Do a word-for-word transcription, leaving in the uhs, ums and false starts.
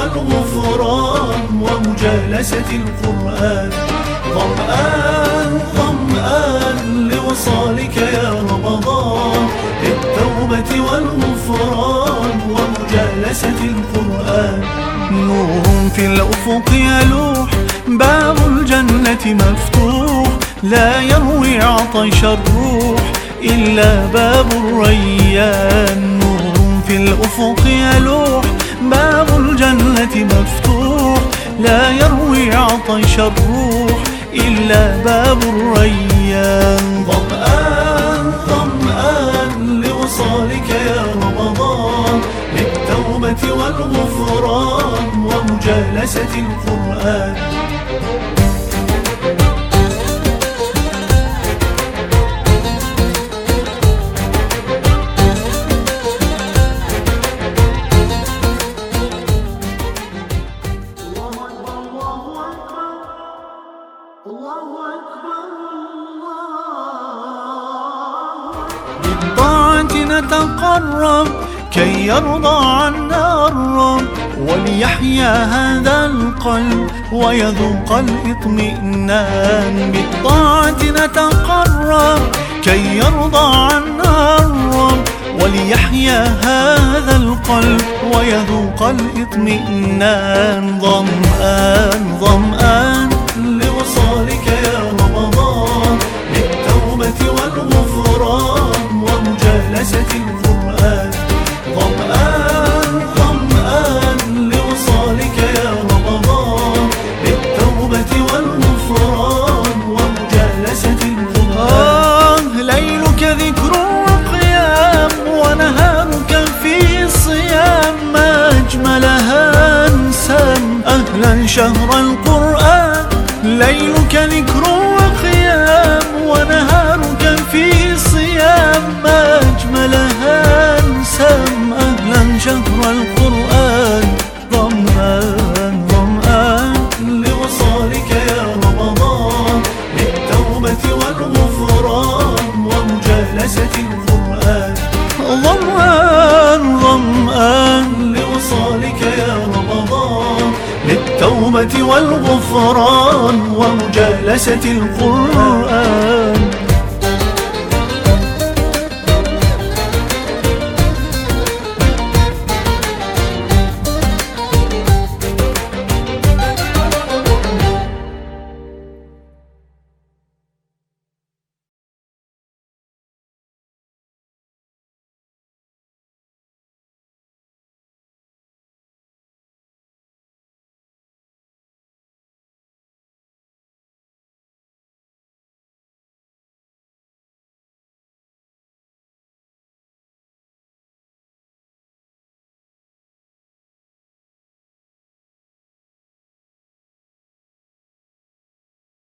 والغفران ومجالسة القرآن. ظمآن ظمآن لوصالك يا رمضان، للتوبة والغفران ومجالسة القرآن. نور في الأفق يلوح، باب الجنة مفتوح، لا يروي عطش الروح إلا باب الريان. نور في الأفق يلوح، باب الجنة مفتوح، لا يروي عطش الروح إلا باب الريان. ظمآن ظمآن لوصالك يا رمضان، للتوبة والغفران ومجالسة القرآن. بالطاعة نتقرب كي يرضى عنا الرب، وليحيا هذا القلب ويذوق الاطمئنان. بالطاعة نتقرب كي يرضى عنا الرب، وليحيا هذا القلب ويذوق الاطمئنان. ظمآن ظمآن لوصالك يا رمضان، للتوبة والغفران ومجالسة القرآن. ظمآن ظمآن لوصالك يا رمضان، للتوبة والغفران ومجالسة القرآن. ليلك ذكر وقيام، ونهارك في صيام، ما أجملها انسام أهلا شهر القرآن. ليلك ذكر وقيام، ونهارك في صيام، ما أجملها انسام أهلا شهر القرآن. ظمآن ظمآن لوصالك يا رمضان، للتوبة والغفران ومجالسة القرآن. ظمآن ظمآن لوصالك يا رمضان، للتوبة والغفران ومجالسة القرآن.